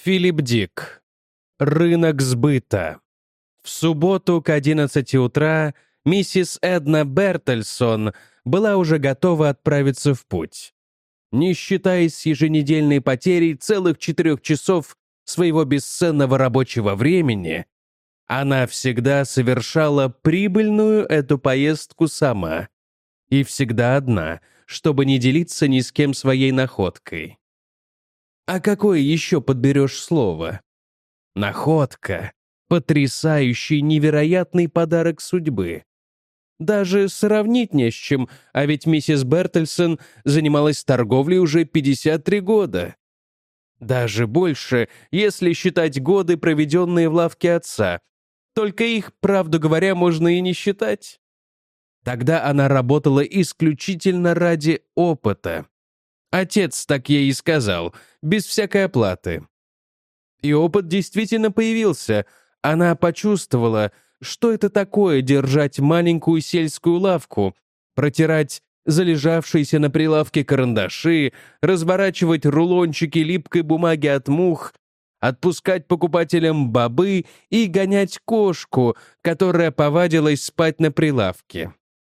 Филипп Дик. Рынок сбыта. В субботу к 11 утра миссис Эдна Бертельсон была уже готова отправиться в путь. Не считаясь с еженедельной потерей целых 4 часов своего бесценного рабочего времени, она всегда совершала прибыльную эту поездку сама. И всегда одна, чтобы не делиться ни с кем своей находкой. А какое еще подберешь слово? Находка — потрясающий, невероятный подарок судьбы. Даже сравнить не с чем, а ведь миссис Бертельсон занималась торговлей уже 53 года. Даже больше, если считать годы, проведенные в лавке отца. Только их, правду говоря, можно и не считать. Тогда она работала исключительно ради опыта. Отец так ей и сказал, без всякой оплаты. И опыт действительно появился. Она почувствовала, что это такое держать маленькую сельскую лавку, протирать залежавшиеся на прилавке карандаши, разворачивать рулончики липкой бумаги от мух, отпускать покупателям бобы и гонять кошку, которая повадилась спать на прилавке.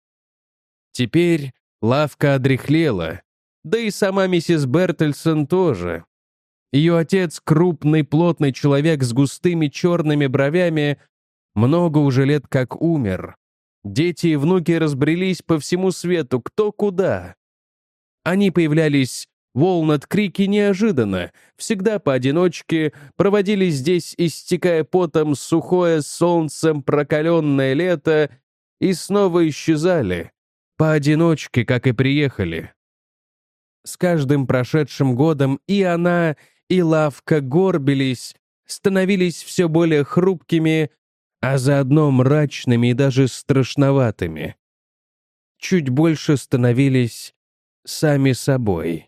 Теперь лавка одряхлела, да и сама миссис Бертельсон тоже. Ее отец, крупный, плотный человек с густыми черными бровями, много уже лет как умер. Дети и внуки разбрелись по всему свету, кто куда. Они появлялись в Уолнат-Крике неожиданно, всегда поодиночке, проводили здесь, истекая потом, сухое солнцем прокаленное лето, и снова исчезали, поодиночке, как и приехали. С каждым прошедшим годом и она, и лавка горбились, становились все более хрупкими, а заодно мрачными и даже страшноватыми. Чуть больше становились сами собой.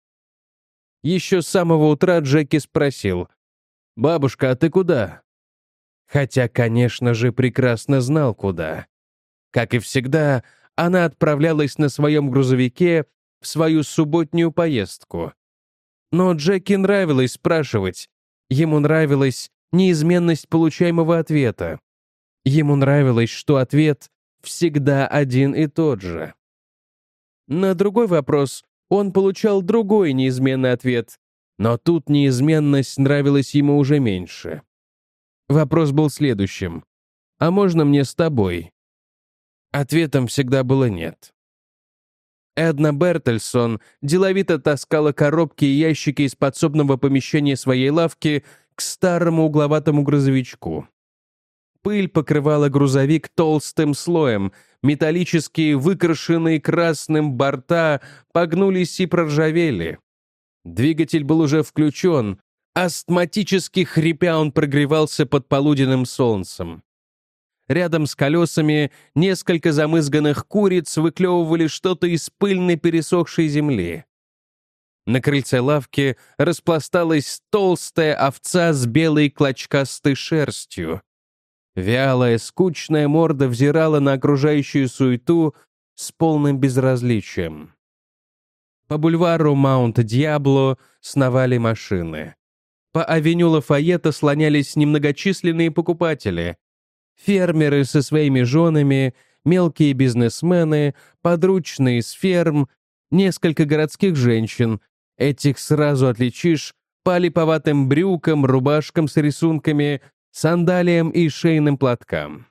Еще с самого утра Джеки спросил: «Бабушка, а ты куда?» Хотя, конечно же, прекрасно знал, куда. Как и всегда, она отправлялась на своем грузовике в свою субботнюю поездку. Но Джеки нравилось спрашивать. Ему нравилась неизменность получаемого ответа. Ему нравилось, что ответ всегда один и тот же. На другой вопрос он получал другой неизменный ответ, но тут неизменность нравилась ему уже меньше. Вопрос был следующим: «А можно мне с тобой?» Ответом всегда было «нет». Эдна Бертельсон деловито таскала коробки и ящики из подсобного помещения своей лавки к старому угловатому грузовичку. Пыль покрывала грузовик толстым слоем, металлические, выкрашенные красным борта погнулись и проржавели. Двигатель был уже включен, астматически хрипя он прогревался под полуденным солнцем. Рядом с колесами несколько замызганных куриц выклевывали что-то из пыльной пересохшей земли. На крыльце лавки распласталась толстая овца с белой клочкастой шерстью. Вялая, скучная морда взирала на окружающую суету с полным безразличием. По бульвару Маунт-Дьябло сновали машины. По авеню Лафайета слонялись немногочисленные покупатели. Фермеры со своими женами, мелкие бизнесмены, подручные с ферм, несколько городских женщин. Этих сразу отличишь по липоватым брюкам, рубашкам с рисунками, сандалиям и шейным платкам.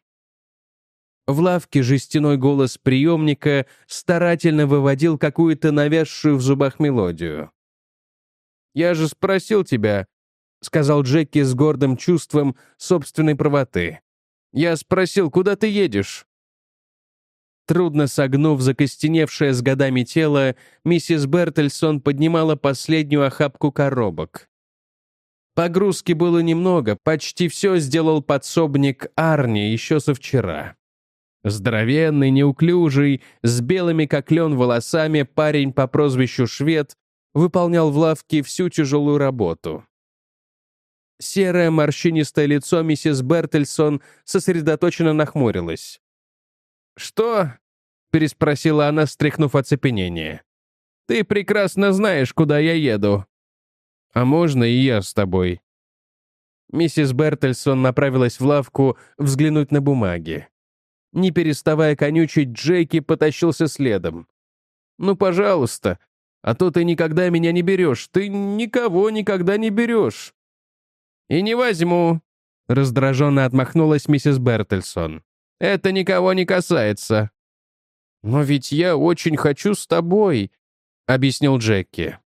В лавке жестяной голос приемника старательно выводил какую-то навязшую в зубах мелодию. «Я же спросил тебя», — сказал Джеки с гордым чувством собственной правоты. «Я спросил, куда ты едешь?» Трудно согнув закостеневшее с годами тело, миссис Бертельсон поднимала последнюю охапку коробок. Погрузки было немного, почти все сделал подсобник Арни еще со вчера. Здоровенный, неуклюжий, с белыми как лен волосами парень по прозвищу Швед выполнял в лавке всю тяжелую работу. Серое морщинистое лицо миссис Бертельсон сосредоточенно нахмурилось. «Что?» — переспросила она, стряхнув оцепенение. «Ты прекрасно знаешь, куда я еду». «А можно и я с тобой?» Миссис Бертельсон направилась в лавку взглянуть на бумаги. Не переставая конючить, Джеки потащился следом. «Ну, пожалуйста, а то ты никогда меня не берешь, ты никого никогда не берешь». «И не возьму», — раздраженно отмахнулась миссис Бертельсон. «Это никого не касается». «Но ведь я очень хочу с тобой», — объяснил Джеки.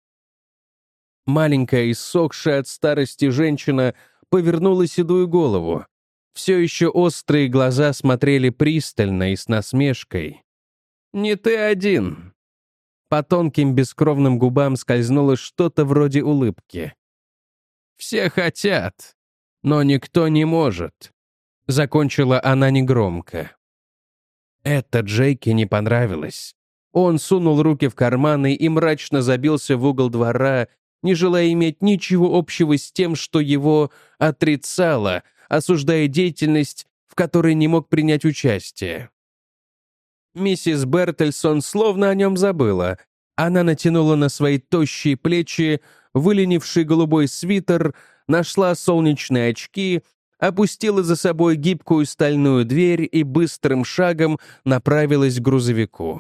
Маленькая, иссохшая от старости женщина повернула седую голову. Все еще острые глаза смотрели пристально и с насмешкой. «Не ты один». По тонким бескровным губам скользнуло что-то вроде улыбки. «Все хотят, но никто не может», — закончила она негромко. Это Джейке не понравилось. Он сунул руки в карманы и мрачно забился в угол двора, не желая иметь ничего общего с тем, что его отрицало, осуждая деятельность, в которой не мог принять участие. Миссис Бертельсон словно о нем забыла. Она натянула на свои тощие плечи выленивший голубой свитер, нашла солнечные очки, опустила за собой гибкую стальную дверь и быстрым шагом направилась к грузовику.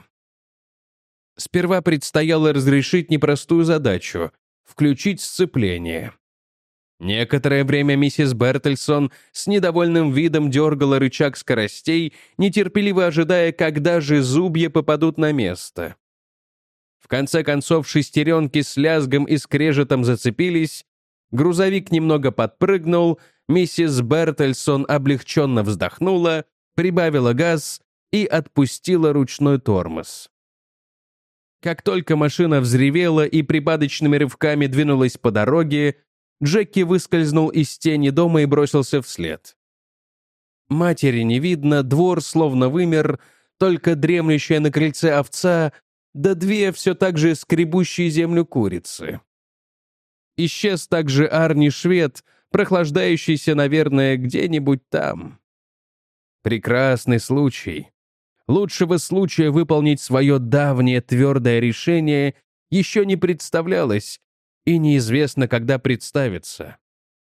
Сперва предстояло разрешить непростую задачу — включить сцепление. Некоторое время миссис Бертельсон с недовольным видом дергала рычаг скоростей, нетерпеливо ожидая, когда же зубья попадут на место. В конце концов шестеренки с лязгом и скрежетом зацепились, грузовик немного подпрыгнул, миссис Бертельсон облегченно вздохнула, прибавила газ и отпустила ручной тормоз. Как только машина взревела и припадочными рывками двинулась по дороге, Джеки выскользнул из тени дома и бросился вслед. Матери не видно, двор словно вымер, только дремлющая на крыльце овца, да две все так же скребущие землю курицы. Исчез также Арни Швед, прохлаждающийся, наверное, где-нибудь там. Прекрасный случай. Лучшего случая выполнить свое давнее твердое решение еще не представлялось, и неизвестно, когда представится.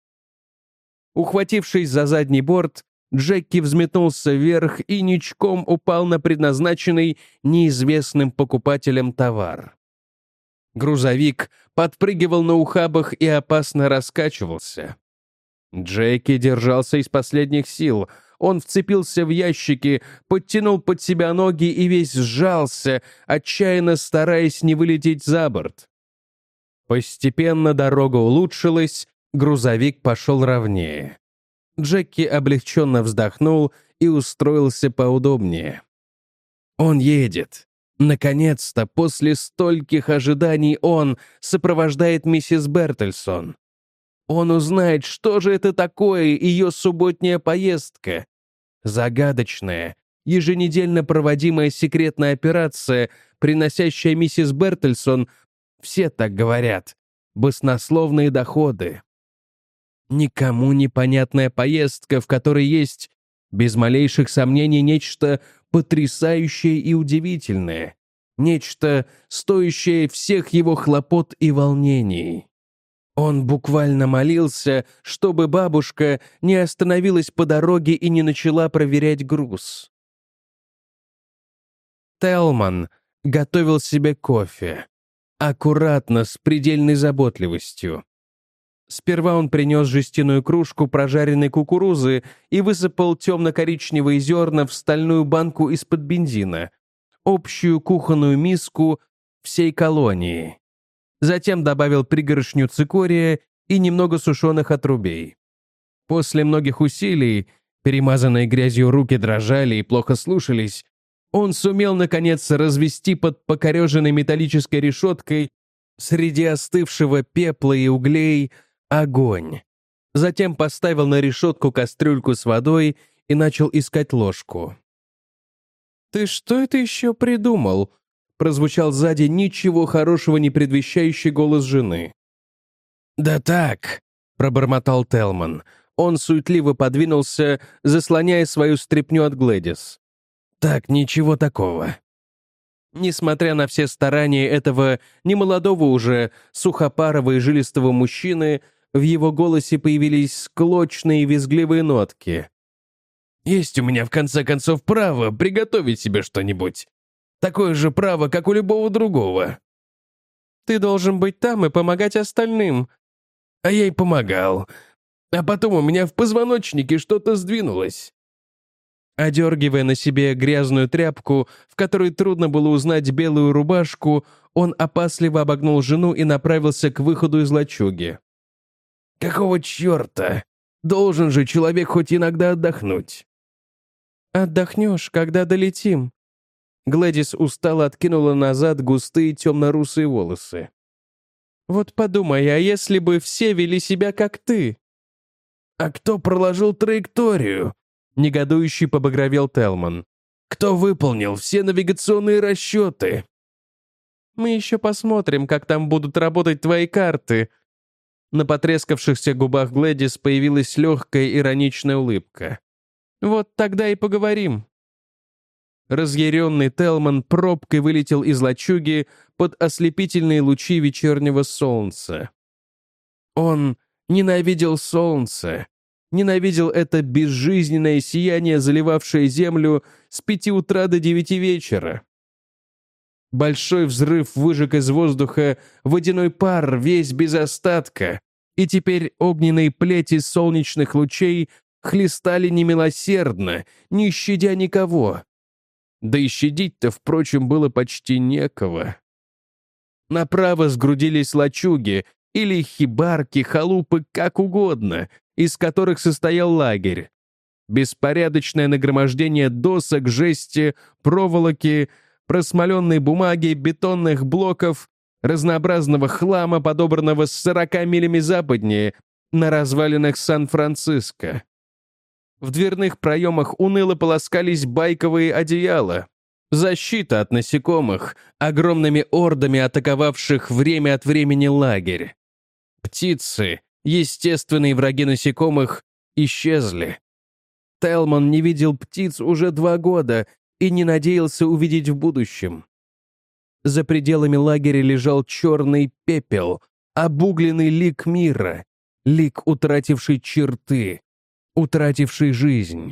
Ухватившись за задний борт, Джеки взметнулся вверх и ничком упал на предназначенный неизвестным покупателям товар. Грузовик подпрыгивал на ухабах и опасно раскачивался. Джеки держался из последних сил. Он вцепился в ящики, подтянул под себя ноги и весь сжался, отчаянно стараясь не вылететь за борт. Постепенно дорога улучшилась, грузовик пошел ровнее. Джеки облегченно вздохнул и устроился поудобнее. Он едет. Наконец-то, после стольких ожиданий, он сопровождает миссис Бертельсон. Он узнает, что же это такое ее субботняя поездка. Загадочная, еженедельно проводимая секретная операция, приносящая миссис Бертельсон, все так говорят, баснословные доходы. Никому непонятная поездка, в которой есть, без малейших сомнений, нечто потрясающее и удивительное, нечто, стоящее всех его хлопот и волнений. Он буквально молился, чтобы бабушка не остановилась по дороге и не начала проверять груз. Телман готовил себе кофе. Аккуратно, с предельной заботливостью. Сперва он принес жестяную кружку прожаренной кукурузы и высыпал темно-коричневые зерна в стальную банку из-под бензина, общую кухонную миску всей колонии. Затем добавил пригоршню цикория и немного сушеных отрубей. После многих усилий, перемазанные грязью руки дрожали и плохо слушались, он сумел, наконец, развести под покореженной металлической решеткой среди остывшего пепла и углей огонь. Затем поставил на решетку кастрюльку с водой и начал искать ложку. «Ты что это еще придумал?» — прозвучал сзади ничего хорошего не предвещающий голос жены. «Да так», — пробормотал Телман. Он суетливо подвинулся, заслоняя свою стряпню от Глэдис. «Так, ничего такого». Несмотря на все старания этого немолодого уже, сухопарого и жилистого мужчины, В его голосе появились склочные визгливые нотки. «Есть у меня, в конце концов, право приготовить себе что-нибудь. Такое же право, как у любого другого». «Ты должен быть там и помогать остальным». «А я и помогал. А потом у меня в позвоночнике что-то сдвинулось». Одергивая на себе грязную тряпку, в которой трудно было узнать белую рубашку, он опасливо обогнул жену и направился к выходу из лачуги. «Какого черта? Должен же человек хоть иногда отдохнуть». «Отдохнешь, когда долетим». Глэдис устало откинула назад густые темно-русые волосы. «Вот подумай, а если бы все вели себя как ты?» «А кто проложил траекторию?» Негодующий побагровел Телман. «Кто выполнил все навигационные расчеты?» «Мы еще посмотрим, как там будут работать твои карты». На потрескавшихся губах Глэдис появилась легкая ироничная улыбка. «Вот тогда и поговорим». Разъяренный Телман пробкой вылетел из лачуги под ослепительные лучи вечернего солнца. Он ненавидел солнце. Ненавидел это безжизненное сияние, заливавшее землю с 5 утра до 9 вечера. Большой взрыв выжег из воздуха водяной пар весь без остатка, и теперь огненные плети солнечных лучей хлестали немилосердно, не щадя никого. Да и щадить-то, впрочем, было почти некого. Направо сгрудились лачуги, или хибарки, халупы, как угодно, из которых состоял лагерь. Беспорядочное нагромождение досок, жести, проволоки, просмоленной бумаги, бетонных блоков, разнообразного хлама, подобранного с 40 милями западнее, на развалинах Сан-Франциско. В дверных проемах уныло полоскались байковые одеяла. Защита от насекомых, огромными ордами атаковавших время от времени лагерь. Птицы, естественные враги насекомых, исчезли. Телман не видел птиц уже 2 года и не надеялся увидеть в будущем. За пределами лагеря лежал черный пепел, обугленный лик мира, лик, утративший черты, утративший жизнь.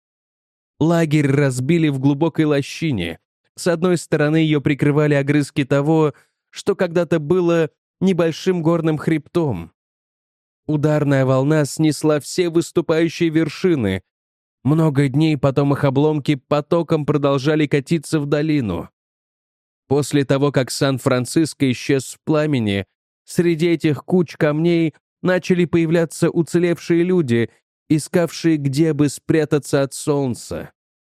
Лагерь разбили в глубокой лощине. С одной стороны ее прикрывали огрызки того, что когда-то было небольшим горным хребтом. Ударная волна снесла все выступающие вершины. Много дней потом их обломки потоком продолжали катиться в долину. После того, как Сан-Франциско исчез в пламени, среди этих куч камней начали появляться уцелевшие люди, искавшие, где бы спрятаться от солнца.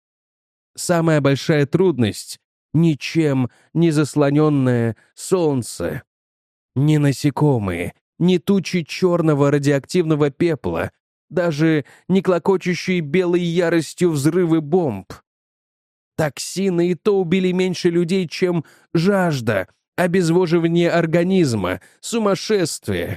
Самая большая трудность — ничем не заслоненное солнце. Ни насекомые, ни тучи черного радиоактивного пепла, даже не клокочущие белой яростью взрывы бомб. Токсины и то убили меньше людей, чем жажда, обезвоживание организма, сумасшествие.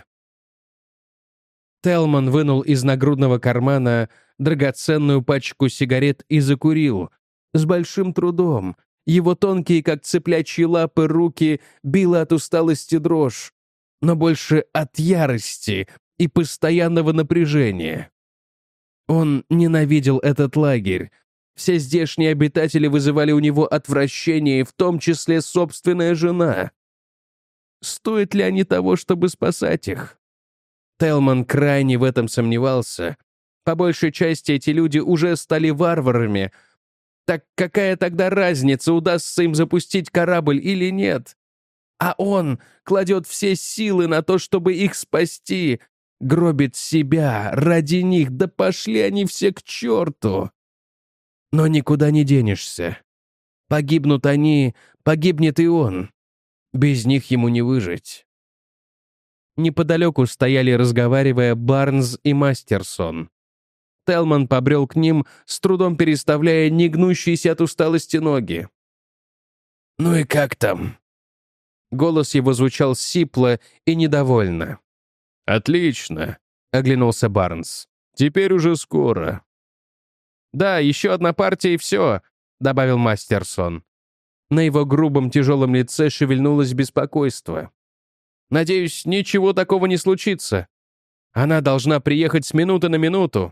Телман вынул из нагрудного кармана драгоценную пачку сигарет и закурил. С большим трудом. Его тонкие, как цыплячьи лапы, руки била от усталости дрожь, но больше от ярости и постоянного напряжения. Он ненавидел этот лагерь. Все здешние обитатели вызывали у него отвращение, в том числе собственная жена. Стоят ли они того, чтобы спасать их? Телман крайне в этом сомневался. По большей части эти люди уже стали варварами. Так какая тогда разница, удастся им запустить корабль или нет? А он кладет все силы на то, чтобы их спасти, гробит себя ради них, да пошли они все к черту. Но никуда не денешься. Погибнут они, погибнет и он. Без них ему не выжить. Неподалеку стояли, разговаривая, Барнс и Мастерсон. Телман побрел к ним, с трудом переставляя негнущиеся от усталости ноги. «Ну и как там?» Голос его звучал сипло и недовольно. «Отлично», — оглянулся Барнс. «Теперь уже скоро». «Да, еще одна партия и все», — добавил Мастерсон. На его грубом тяжелом лице шевельнулось беспокойство. «Надеюсь, ничего такого не случится». Она должна приехать с минуты на минуту.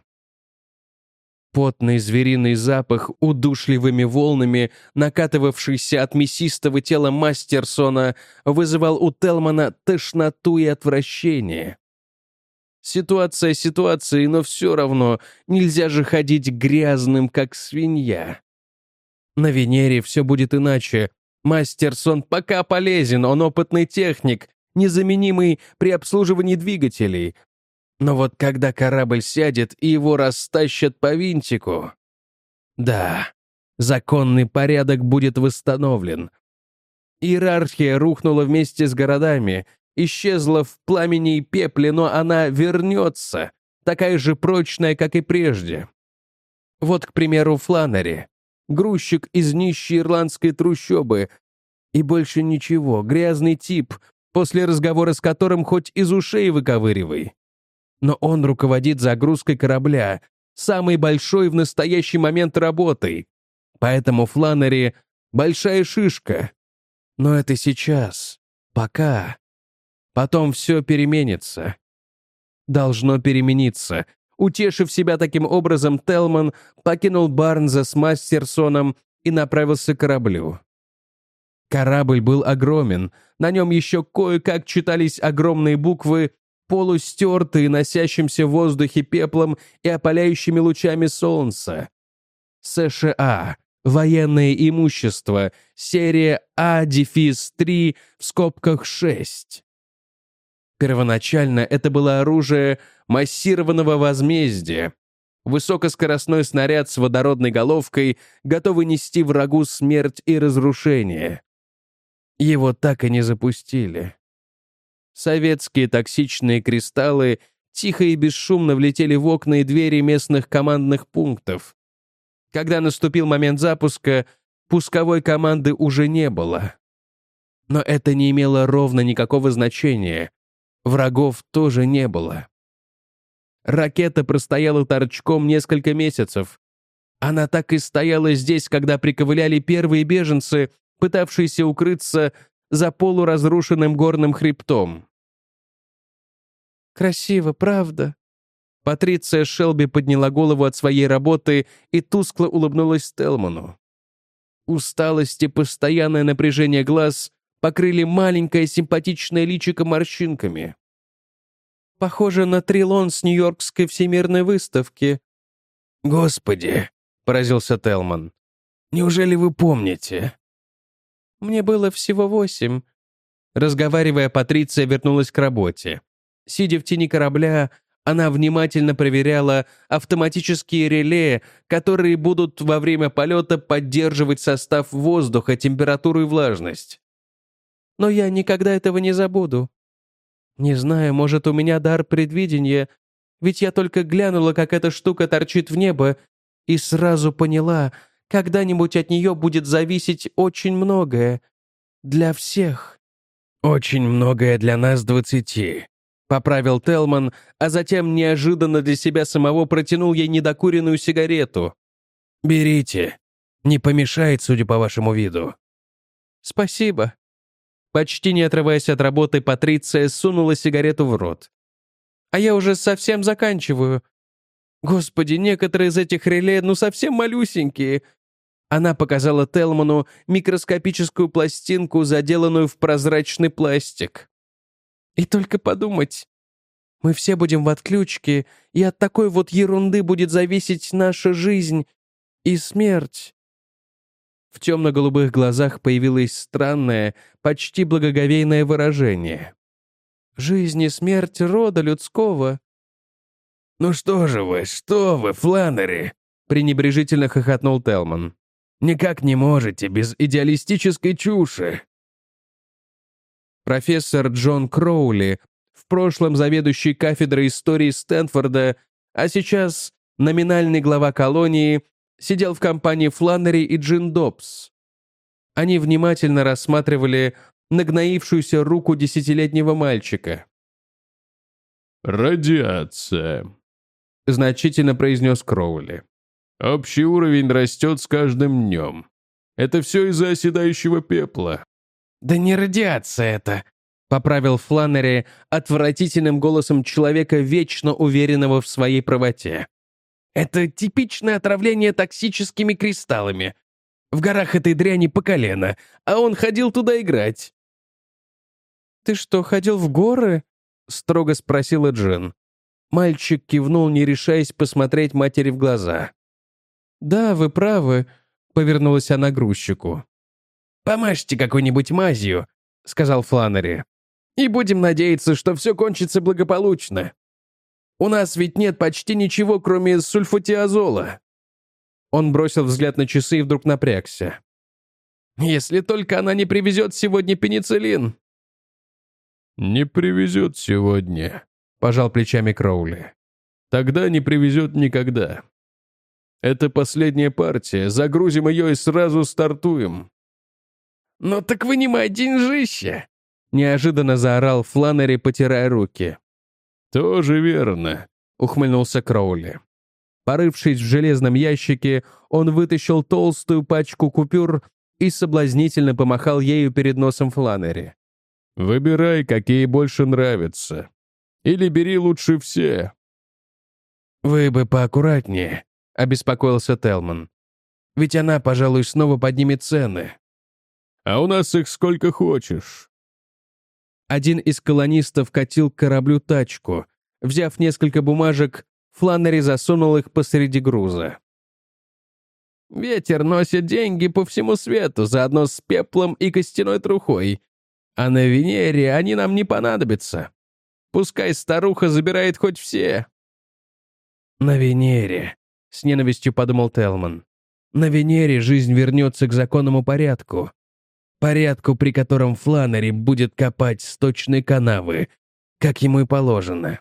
Потный звериный запах, удушливыми волнами, накатывавшийся от мясистого тела Мастерсона, вызывал у Телмана тошноту и отвращение. Ситуация ситуацией, но все равно нельзя же ходить грязным, как свинья. На Венере все будет иначе. Мастерсон пока полезен, он опытный техник, незаменимый при обслуживании двигателей. Но вот когда корабль сядет и его растащат по винтику... Да, законный порядок будет восстановлен. Иерархия рухнула вместе с городами, исчезла в пламени и пепле, но она вернется, такая же прочная, как и прежде. Вот, к примеру, Фланнери, грузчик из нищей ирландской трущобы, и больше ничего, грязный тип, после разговора с которым хоть из ушей выковыривай. Но он руководит загрузкой корабля, самой большой в настоящий момент работой. Поэтому Фланнери — большая шишка. Но это сейчас, пока. Потом все переменится. Должно перемениться. Утешив себя таким образом, Телман покинул Барнза с Мастерсоном и направился к кораблю. Корабль был огромен, на нем еще кое-как читались огромные буквы, полустертые носящимся в воздухе пеплом и опаляющими лучами солнца. США. Военное имущество. Серия А-3 в скобках 6. Первоначально это было оружие массированного возмездия. Высокоскоростной снаряд с водородной головкой, готовый нести врагу смерть и разрушение. Его так и не запустили. Советские токсичные кристаллы тихо и бесшумно влетели в окна и двери местных командных пунктов. Когда наступил момент запуска, пусковой команды уже не было. Но это не имело ровно никакого значения. Врагов тоже не было. Ракета простояла торчком несколько месяцев. Она так и стояла здесь, когда приковыляли первые беженцы, пытавшиеся укрыться за полуразрушенным горным хребтом. «Красиво, правда?» Патриция Шелби подняла голову от своей работы и тускло улыбнулась Телману. Усталость и постоянное напряжение глаз покрыли маленькое симпатичное личико морщинками. «Похоже на Трилон с Нью-Йоркской всемирной выставки». «Господи!» — поразился Телман. «Неужели вы помните?» «Мне было всего 8». Разговаривая, Патриция вернулась к работе. Сидя в тени корабля, она внимательно проверяла автоматические реле, которые будут во время полета поддерживать состав воздуха, температуру и влажность. «Но я никогда этого не забуду. Не знаю, может, у меня дар предвидения, ведь я только глянула, как эта штука торчит в небо, и сразу поняла, когда-нибудь от нее будет зависеть очень многое. Для всех». «Очень многое для нас 20», — поправил Телман, а затем неожиданно для себя самого протянул ей недокуренную сигарету. «Берите. Не помешает, судя по вашему виду». «Спасибо». Почти не отрываясь от работы, Патриция сунула сигарету в рот. «А я уже совсем заканчиваю. Господи, некоторые из этих реле совсем малюсенькие». Она показала Телману микроскопическую пластинку, заделанную в прозрачный пластик. «И только подумать, мы все будем в отключке, и от такой вот ерунды будет зависеть наша жизнь и смерть». В темно-голубых глазах появилось странное, почти благоговейное выражение. «Жизнь и смерть рода людского». «Ну что вы, Фланнери!» — пренебрежительно хохотнул Телман. «Никак не можете без идеалистической чуши!» Профессор Джон Кроули, в прошлом заведующий кафедрой истории Стэнфорда, а сейчас номинальный глава колонии, сидел в компании Фланнери и Джин Добс. Они внимательно рассматривали нагноившуюся руку 10-летнего мальчика. «Радиация», — значительно произнес Кроули. «Общий уровень растет с каждым днем. Это все из-за оседающего пепла». «Да не радиация это», поправил Фланнери отвратительным голосом человека, вечно уверенного в своей правоте. «Это типичное отравление токсическими кристаллами. В горах этой дряни по колено, а он ходил туда играть». «Ты что, ходил в горы?» — строго спросила Джин. Мальчик кивнул, не решаясь посмотреть матери в глаза. «Да, вы правы», — повернулась она к грузчику. «Помажьте какой-нибудь мазью», — сказал Фланнери. «И будем надеяться, что все кончится благополучно. У нас ведь нет почти ничего, кроме сульфатиазола». Он бросил взгляд на часы и вдруг напрягся. «Если только она не привезет сегодня пенициллин». «Не привезет сегодня», — пожал плечами Кроули. «Тогда не привезет никогда. Это последняя партия, загрузим ее и сразу стартуем». «Ну так вынимай деньжище!» — неожиданно заорал Фланнери, потирая руки. «Тоже верно», — ухмыльнулся Кроули. Порывшись в железном ящике, он вытащил толстую пачку купюр и соблазнительно помахал ею перед носом Фланнери. «Выбирай, какие больше нравятся. Или бери лучше все». «Вы бы поаккуратнее», — обеспокоился Телман. «Ведь она, пожалуй, снова поднимет цены». «А у нас их сколько хочешь». Один из колонистов катил к кораблю тачку. Взяв несколько бумажек, Фланнери засунул их посреди груза. «Ветер носит деньги по всему свету, заодно с пеплом и костяной трухой. А на Венере они нам не понадобятся. Пускай старуха забирает хоть все». «На Венере», — с ненавистью подумал Телман. «На Венере жизнь вернется к законному порядку. Порядку, при котором Фланнери будет копать сточные канавы, как ему и положено».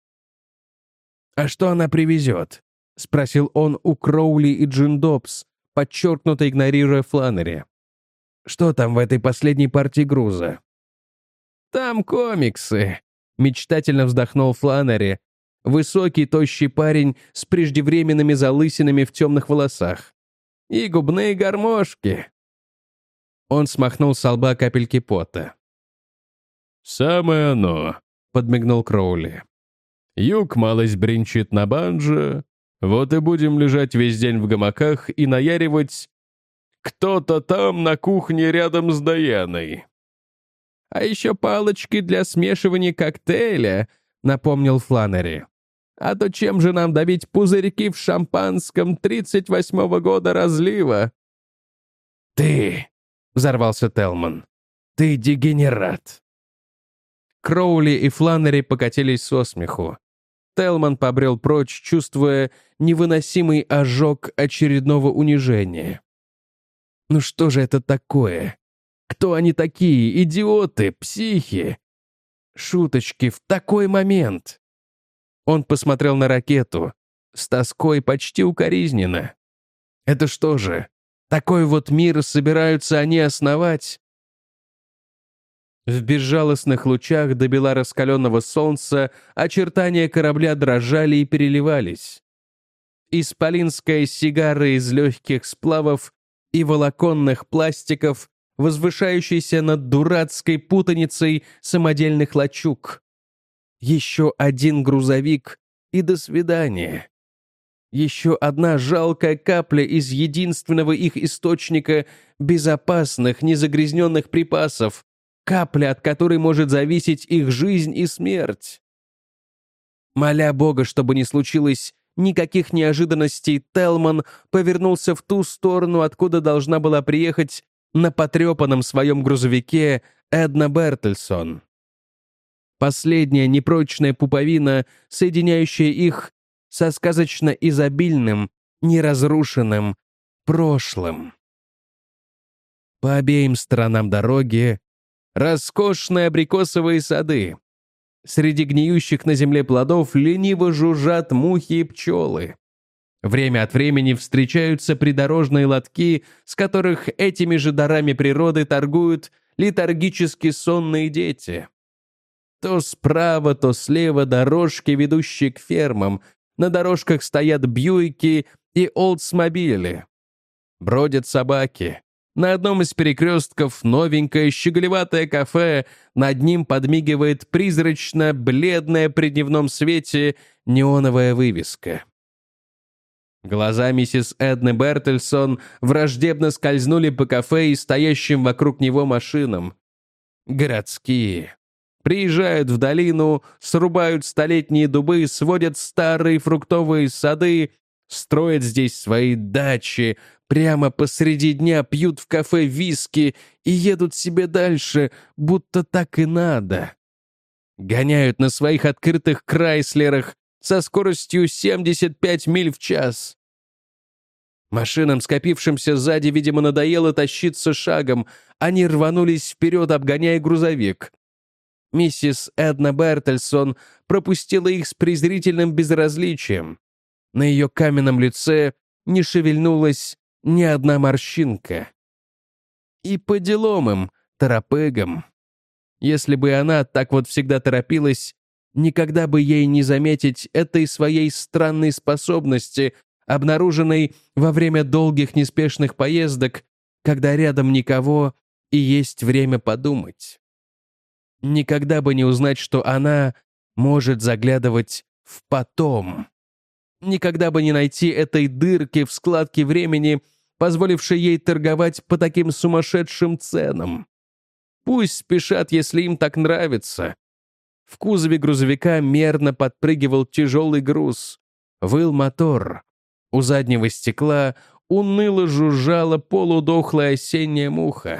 «А что она привезет?» — спросил он у Кроули и Джин Добс, подчеркнуто игнорируя Фланнери. «Что там в этой последней партии груза?» «Там комиксы», — мечтательно вздохнул Фланнери, высокий, тощий парень с преждевременными залысинами в темных волосах. «И губные гармошки». Он смахнул с лба капельки пота. «Самое оно», — подмигнул Кроули. «Юг малость бренчит на банджо, вот и будем лежать весь день в гамаках и наяривать «Кто-то там на кухне рядом с Даяной». «А еще палочки для смешивания коктейля», — напомнил Фланнери. «А то чем же нам давить пузырьки в шампанском 38-го года разлива?» «Ты!» — взорвался Телман. «Ты дегенерат!» Кроули и Фланнери покатились со смеху. Телман побрел прочь, чувствуя невыносимый ожог очередного унижения. «Ну что же это такое? Кто они такие? Идиоты, психи!» Шуточки в такой момент. Он посмотрел на ракету, с тоской почти укоризненно. Это что же, такой вот мир собираются они основать? В безжалостных лучах до бела раскаленного солнца очертания корабля дрожали и переливались. Исполинская сигара из легких сплавов и волоконных пластиков, возвышающийся над дурацкой путаницей самодельных лачуг. Еще один грузовик и до свидания. Еще одна жалкая капля из единственного их источника безопасных, незагрязненных припасов, капля, от которой может зависеть их жизнь и смерть. Моля Бога, чтобы не случилось никаких неожиданностей, Телман повернулся в ту сторону, откуда должна была приехать на потрепанном своем грузовике Эдна Бертельсон. Последняя непрочная пуповина, соединяющая их со сказочно изобильным, неразрушенным прошлым. По обеим сторонам дороги роскошные абрикосовые сады. Среди гниющих на земле плодов лениво жужжат мухи и пчелы. Время от времени встречаются придорожные лотки, с которых этими же дарами природы торгуют летаргически сонные дети. То справа, то слева дорожки, ведущие к фермам. На дорожках стоят Бьюики и Олдсмобили. Бродят собаки. На одном из перекрестков новенькое щеголеватое кафе, над ним подмигивает призрачно-бледная при дневном свете неоновая вывеска. Глаза миссис Эдны Бертельсон враждебно скользнули по кафе и стоящим вокруг него машинам. Городские. Приезжают в долину, срубают столетние дубы, сводят старые фруктовые сады, строят здесь свои дачи, прямо посреди дня пьют в кафе виски и едут себе дальше, будто так и надо. Гоняют на своих открытых Крайслерах со скоростью 75 миль в час. Машинам, скопившимся сзади, видимо, надоело тащиться шагом. Они рванулись вперед, обгоняя грузовик. Миссис Эдна Бертельсон пропустила их с презрительным безразличием. На ее каменном лице не шевельнулась ни одна морщинка. И по делам им, торопыгам. Если бы она так вот всегда торопилась, никогда бы ей не заметить этой своей странной способности, обнаруженной во время долгих неспешных поездок, когда рядом никого и есть время подумать. Никогда бы не узнать, что она может заглядывать в потом. Никогда бы не найти этой дырки в складке времени, позволившей ей торговать по таким сумасшедшим ценам. Пусть спешат, если им так нравится. В кузове грузовика мерно подпрыгивал тяжелый груз. Выл мотор. У заднего стекла уныло жужжала полудохлая осенняя муха.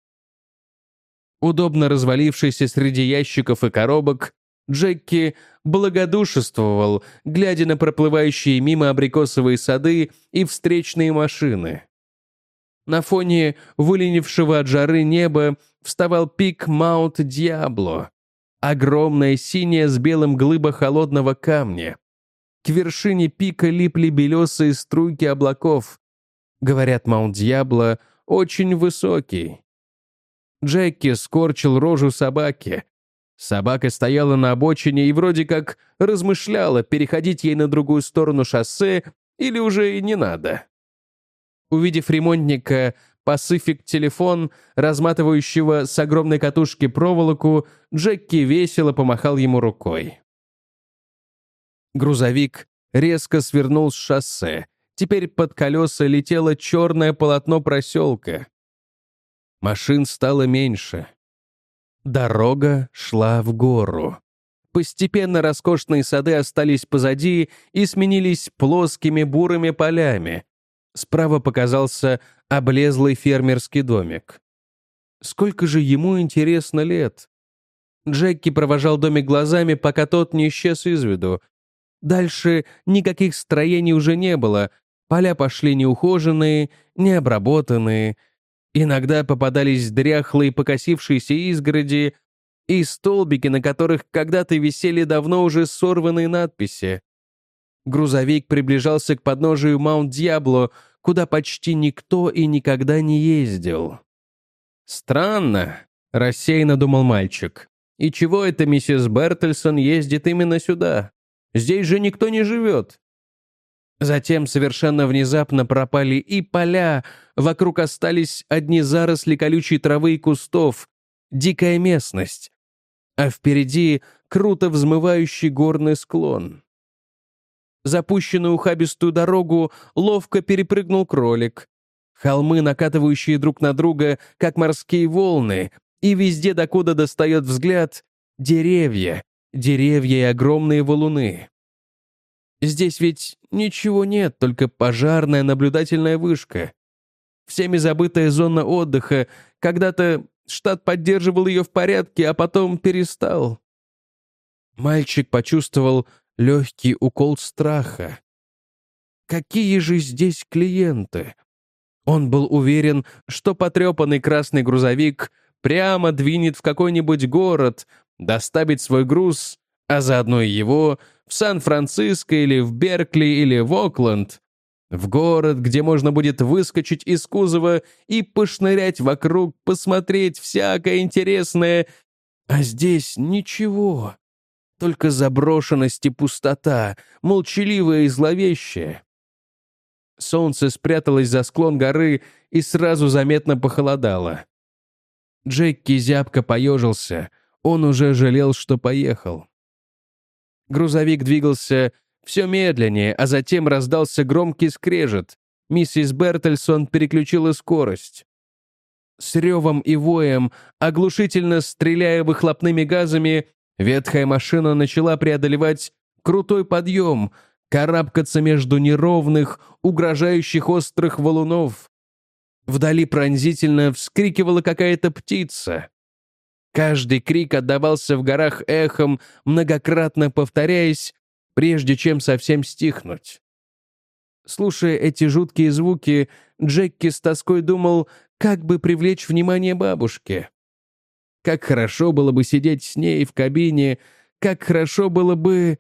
Удобно развалившийся среди ящиков и коробок, Джеки благодушествовал, глядя на проплывающие мимо абрикосовые сады и встречные машины. На фоне выленившего от жары неба вставал пик Маунт-Диабло, огромная синяя с белым глыба холодного камня. К вершине пика липли белесые струйки облаков. Говорят, Маунт-Диабло очень высокий. Джеки скорчил рожу собаки. Собака стояла на обочине и вроде как размышляла, переходить ей на другую сторону шоссе или уже и не надо. Увидев ремонтника Pacific телефон, разматывающего с огромной катушки проволоку, Джеки весело помахал ему рукой. Грузовик резко свернул с шоссе. Теперь под колеса летело черное полотно проселка. Машин стало меньше. Дорога шла в гору. Постепенно роскошные сады остались позади и сменились плоскими бурыми полями. Справа показался облезлый фермерский домик. Сколько же ему, интересно, лет? Джеки провожал домик глазами, пока тот не исчез из виду. Дальше никаких строений уже не было. Поля пошли неухоженные, необработанные. Иногда попадались дряхлые покосившиеся изгороди и столбики, на которых когда-то висели давно уже сорванные надписи. Грузовик приближался к подножию Маунт-Диабло, куда почти никто и никогда не ездил. «Странно», — рассеянно думал мальчик. «И чего это миссис Бертельсон ездит именно сюда? Здесь же никто не живет». Затем совершенно внезапно пропали и поля, вокруг остались одни заросли колючей травы и кустов, дикая местность, а впереди круто взмывающий горный склон. Запущенную ухабистую дорогу ловко перепрыгнул кролик. Холмы, накатывающие друг на друга, как морские волны, и везде, докуда достает взгляд, деревья и огромные валуны. Здесь ведь ничего нет, только пожарная наблюдательная вышка. Всеми забытая зона отдыха. Когда-то штат поддерживал ее в порядке, а потом перестал. Мальчик почувствовал легкий укол страха. Какие же здесь клиенты? Он был уверен, что потрепанный красный грузовик прямо двинет в какой-нибудь город, доставить свой груз, а заодно и его, в Сан-Франциско или в Беркли или в Окленд, в город, где можно будет выскочить из кузова и пошнырять вокруг, посмотреть всякое интересное. А здесь ничего, только заброшенность и пустота, молчаливая и зловещая. Солнце спряталось за склон горы, и сразу заметно похолодало. Джеки зябко поежился, он уже жалел, что поехал. Грузовик двигался все медленнее, а затем раздался громкий скрежет. Миссис Бертельсон переключила скорость. С ревом и воем, оглушительно стреляя выхлопными газами, ветхая машина начала преодолевать крутой подъем, карабкаться между неровных, угрожающих острых валунов. Вдали пронзительно вскрикивала какая-то птица. Каждый крик отдавался в горах эхом, многократно повторяясь, прежде чем совсем стихнуть. Слушая эти жуткие звуки, Джеки с тоской думал, как бы привлечь внимание бабушки. Как хорошо было бы сидеть с ней в кабине, как хорошо было бы...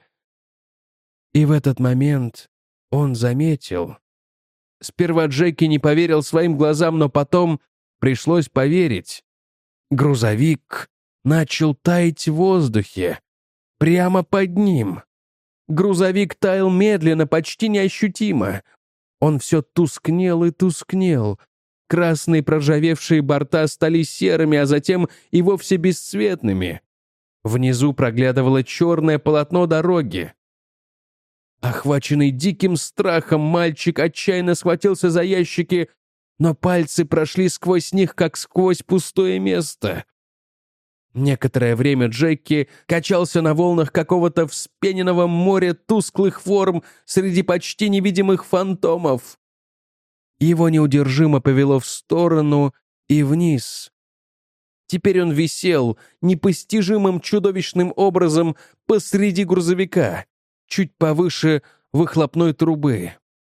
И в этот момент он заметил. Сперва Джеки не поверил своим глазам, но потом пришлось поверить. Грузовик начал таять в воздухе, прямо под ним. Грузовик таял медленно, почти неощутимо. Он все тускнел и тускнел. Красные проржавевшие борта стали серыми, а затем и вовсе бесцветными. Внизу проглядывало черное полотно дороги. Охваченный диким страхом, мальчик отчаянно схватился за ящики, но пальцы прошли сквозь них, как сквозь пустое место. Некоторое время Джеки качался на волнах какого-то вспененного моря тусклых форм среди почти невидимых фантомов. Его неудержимо повело в сторону и вниз. Теперь он висел непостижимым чудовищным образом посреди грузовика, чуть повыше выхлопной трубы.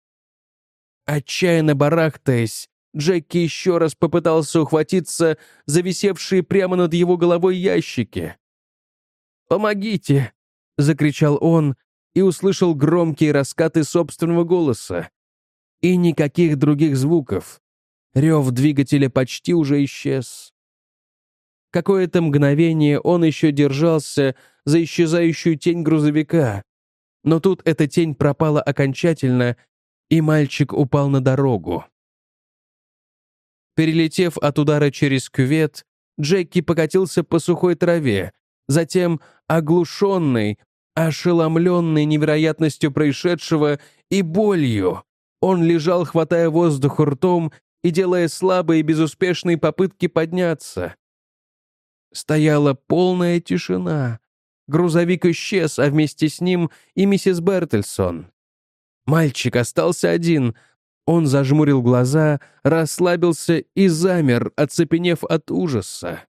Отчаянно барахтаясь, Джеки еще раз попытался ухватиться за висевшие прямо над его головой ящики. «Помогите!» — закричал он и услышал громкие раскаты собственного голоса. И никаких других звуков. Рев двигателя почти уже исчез. Какое-то мгновение он еще держался за исчезающую тень грузовика, но тут эта тень пропала окончательно, и мальчик упал на дорогу. Перелетев от удара через кювет, Джеки покатился по сухой траве, затем, оглушенный, ошеломленный невероятностью происшедшего и болью, он лежал, хватая воздух ртом и делая слабые и безуспешные попытки подняться. Стояла полная тишина. Грузовик исчез, а вместе с ним и миссис Бертельсон. Мальчик остался один. Он зажмурил глаза, расслабился и замер, оцепенев от ужаса.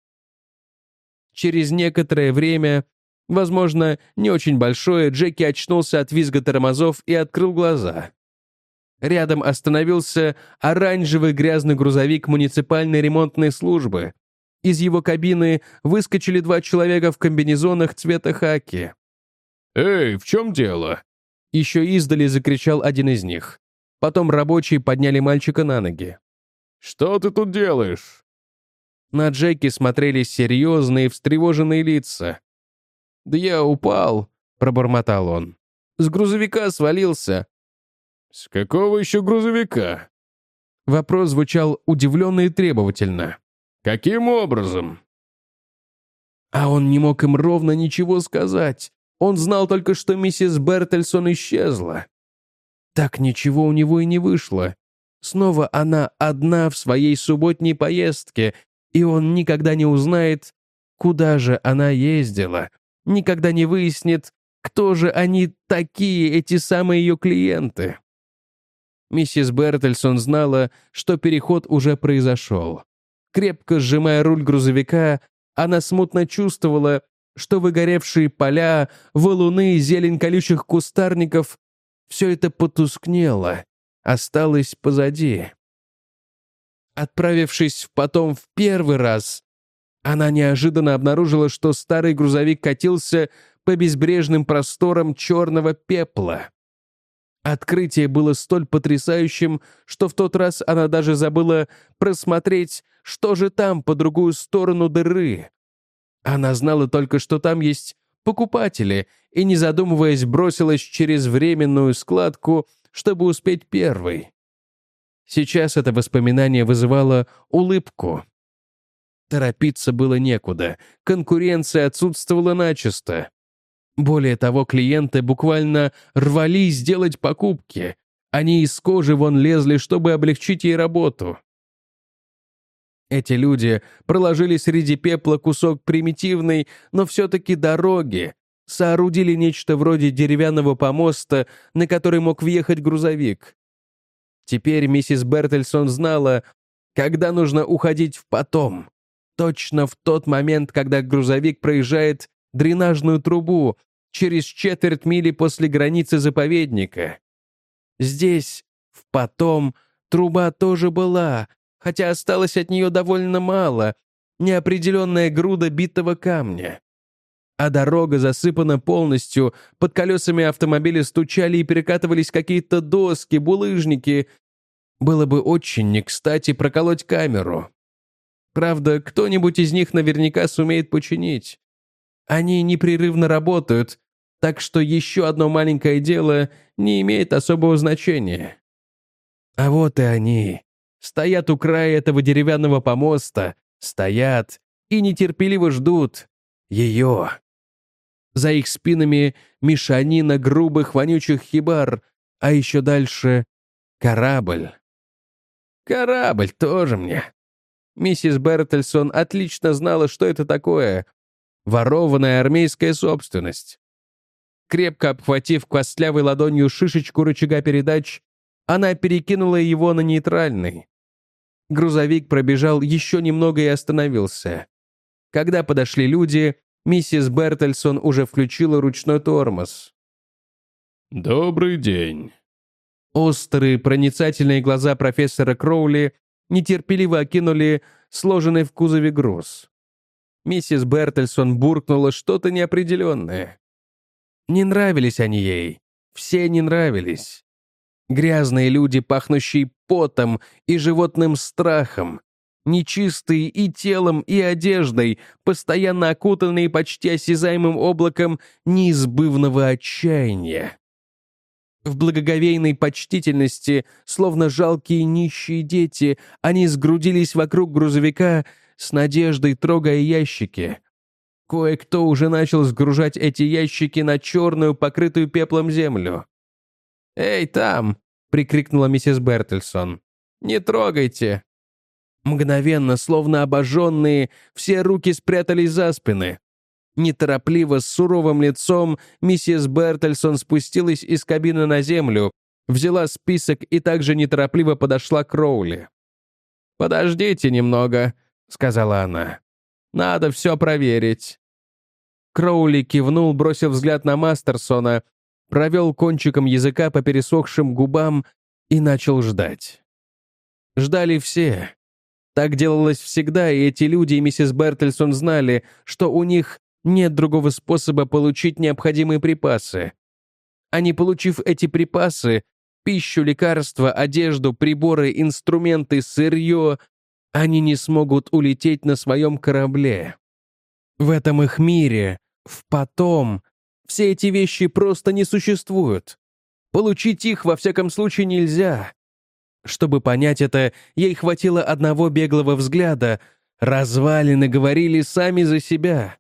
Через некоторое время, возможно, не очень большое, Джеки очнулся от визга тормозов и открыл глаза. Рядом остановился оранжевый грязный грузовик муниципальной ремонтной службы. Из его кабины выскочили 2 человека в комбинезонах цвета хаки. «Эй, в чем дело?» Еще издали закричал один из них. Потом рабочие подняли мальчика на ноги. «Что ты тут делаешь?» На Джеки смотрели серьезные, встревоженные лица. «Да я упал», — пробормотал он. «С грузовика свалился». «С какого еще грузовика?» Вопрос звучал удивленно и требовательно. «Каким образом?» А он не мог им ровно ничего сказать. Он знал только, что миссис Бертельсон исчезла. Так ничего у него и не вышло. Снова она одна в своей субботней поездке, и он никогда не узнает, куда же она ездила, никогда не выяснит, кто же они такие, эти самые ее клиенты. Миссис Бертельсон знала, что переход уже произошел. Крепко сжимая руль грузовика, она смутно чувствовала, что выгоревшие поля, валуны, зелень колючих кустарников — все это потускнело, осталось позади. Отправившись потом в первый раз, она неожиданно обнаружила, что старый грузовик катился по безбрежным просторам черного пепла. Открытие было столь потрясающим, что в тот раз она даже забыла просмотреть, что же там по другую сторону дыры. Она знала только, что там есть покупатели, и, не задумываясь, бросилась через временную складку, чтобы успеть первой. Сейчас это воспоминание вызывало улыбку. Торопиться было некуда, конкуренция отсутствовала начисто. Более того, клиенты буквально рвались сделать покупки. Они из кожи вон лезли, чтобы облегчить ей работу. Эти люди проложили среди пепла кусок примитивной, но все-таки дороги, соорудили нечто вроде деревянного помоста, на который мог въехать грузовик. Теперь миссис Бертельсон знала, когда нужно уходить в потом. Точно в тот момент, когда грузовик проезжает дренажную трубу через четверть мили после границы заповедника. Здесь, в потом, труба тоже была, хотя осталось от нее довольно мало, неопределенная груда битого камня. А дорога засыпана полностью, под колесами автомобиля стучали и перекатывались какие-то доски, булыжники. Было бы очень не кстати проколоть камеру. Правда, кто-нибудь из них наверняка сумеет починить. Они непрерывно работают, так что еще одно маленькое дело не имеет особого значения. А вот и они. Стоят у края этого деревянного помоста, стоят и нетерпеливо ждут ее. За их спинами мешанина грубых вонючих хибар, а еще дальше корабль. Корабль тоже мне. Миссис Бертельсон отлично знала, что это такое. Ворованная армейская собственность. Крепко обхватив костлявой ладонью шишечку рычага передач, она перекинула его на нейтральный. Грузовик пробежал еще немного и остановился. Когда подошли люди, миссис Бертельсон уже включила ручной тормоз. «Добрый день». Острые, проницательные глаза профессора Кроули нетерпеливо окинули сложенный в кузове груз. Миссис Бертельсон буркнула что-то неопределенное. Не нравились они ей. Все не нравились. Грязные люди, пахнущие потом и животным страхом. Нечистые и телом, и одеждой, постоянно окутанные почти осязаемым облаком неизбывного отчаяния. В благоговейной почтительности, словно жалкие нищие дети, они сгрудились вокруг грузовика с надеждой, трогая ящики. Кое-кто уже начал сгружать эти ящики на черную, покрытую пеплом землю. «Эй, там!» — прикрикнула миссис Бертельсон. «Не трогайте!» Мгновенно, словно обожженные, все руки спрятались за спины. Неторопливо, с суровым лицом, миссис Бертельсон спустилась из кабины на землю, взяла список и также неторопливо подошла к Роули. «Подождите немного», — сказала она. «Надо все проверить». Кроули кивнул, бросив взгляд на Мастерсона, провел кончиком языка по пересохшим губам и начал ждать. Ждали все. Так делалось всегда, и эти люди и миссис Бертельсон знали, что у них нет другого способа получить необходимые припасы. А не получив эти припасы, пищу, лекарства, одежду, приборы, инструменты, сырье, они не смогут улететь на своем корабле. В этом их мире, в потом, все эти вещи просто не существуют. Получить их, во всяком случае, нельзя. Чтобы понять это, ей хватило одного беглого взгляда. Развалины говорили сами за себя.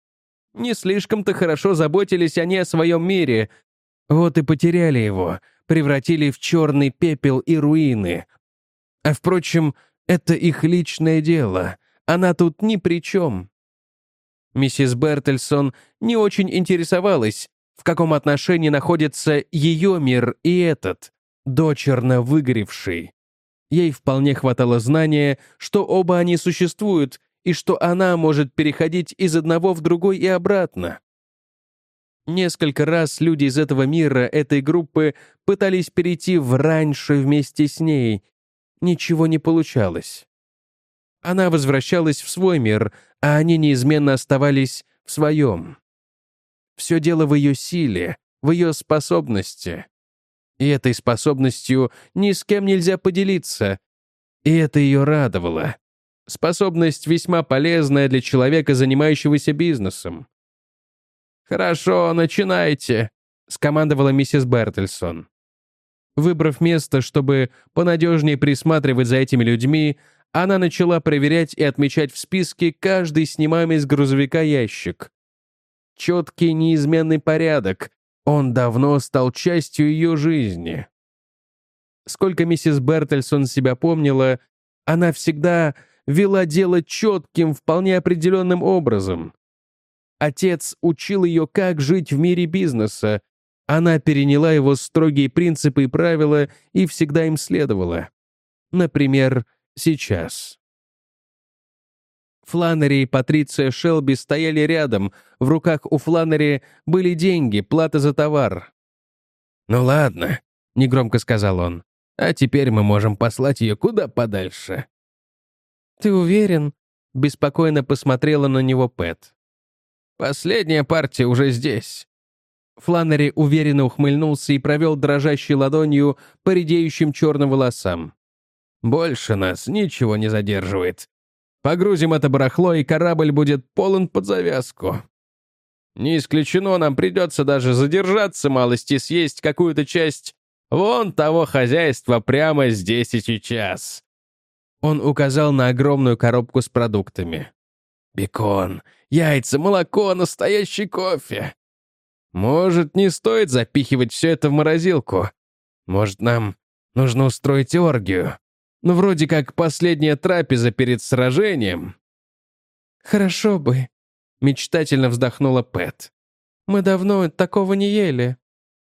Не слишком-то хорошо заботились они о своем мире. Вот и потеряли его, превратили в черный пепел и руины. А впрочем, это их личное дело. Она тут ни при чем. Миссис Бертельсон не очень интересовалась, в каком отношении находится ее мир и этот, дочерно выгоревший. Ей вполне хватало знания, что оба они существуют, и что она может переходить из одного в другой и обратно. Несколько раз люди из этого мира, этой группы, пытались перейти в раньше вместе с ней. Ничего не получалось. Она возвращалась в свой мир, а они неизменно оставались в своем. Все дело в ее силе, в ее способности. И этой способностью ни с кем нельзя поделиться. И это ее радовало. Способность весьма полезная для человека, занимающегося бизнесом. «Хорошо, начинайте», — скомандовала миссис Бертельсон. Выбрав место, чтобы понадежнее присматривать за этими людьми, она начала проверять и отмечать в списке каждый снимаемый с грузовика ящик. Четкий неизменный порядок. Он давно стал частью ее жизни. Сколько миссис Бертельсон себя помнила, она всегда вела дело четким, вполне определенным образом. Отец учил ее, как жить в мире бизнеса. Она переняла его строгие принципы и правила и всегда им следовала. Например, сейчас. Фланнери и Патриция Шелби стояли рядом. В руках у Фланнери были деньги, плата за товар. «Ну ладно», — негромко сказал он. «А теперь мы можем послать ее куда подальше». «Ты уверен?» — беспокойно посмотрела на него Пэт. «Последняя партия уже здесь». Фланнери уверенно ухмыльнулся и провел дрожащей ладонью по редеющим черным волосам. «Больше нас ничего не задерживает. Погрузим это барахло, и корабль будет полон под завязку. Не исключено, нам придется даже задержаться малость и съесть какую-то часть вон того хозяйства прямо здесь и сейчас». Он указал на огромную коробку с продуктами. «Бекон, яйца, молоко, настоящий кофе. Может, не стоит запихивать все это в морозилку? Может, нам нужно устроить оргию? Ну, вроде как последняя трапеза перед сражением». «Хорошо бы», — мечтательно вздохнула Пэт. «Мы давно такого не ели».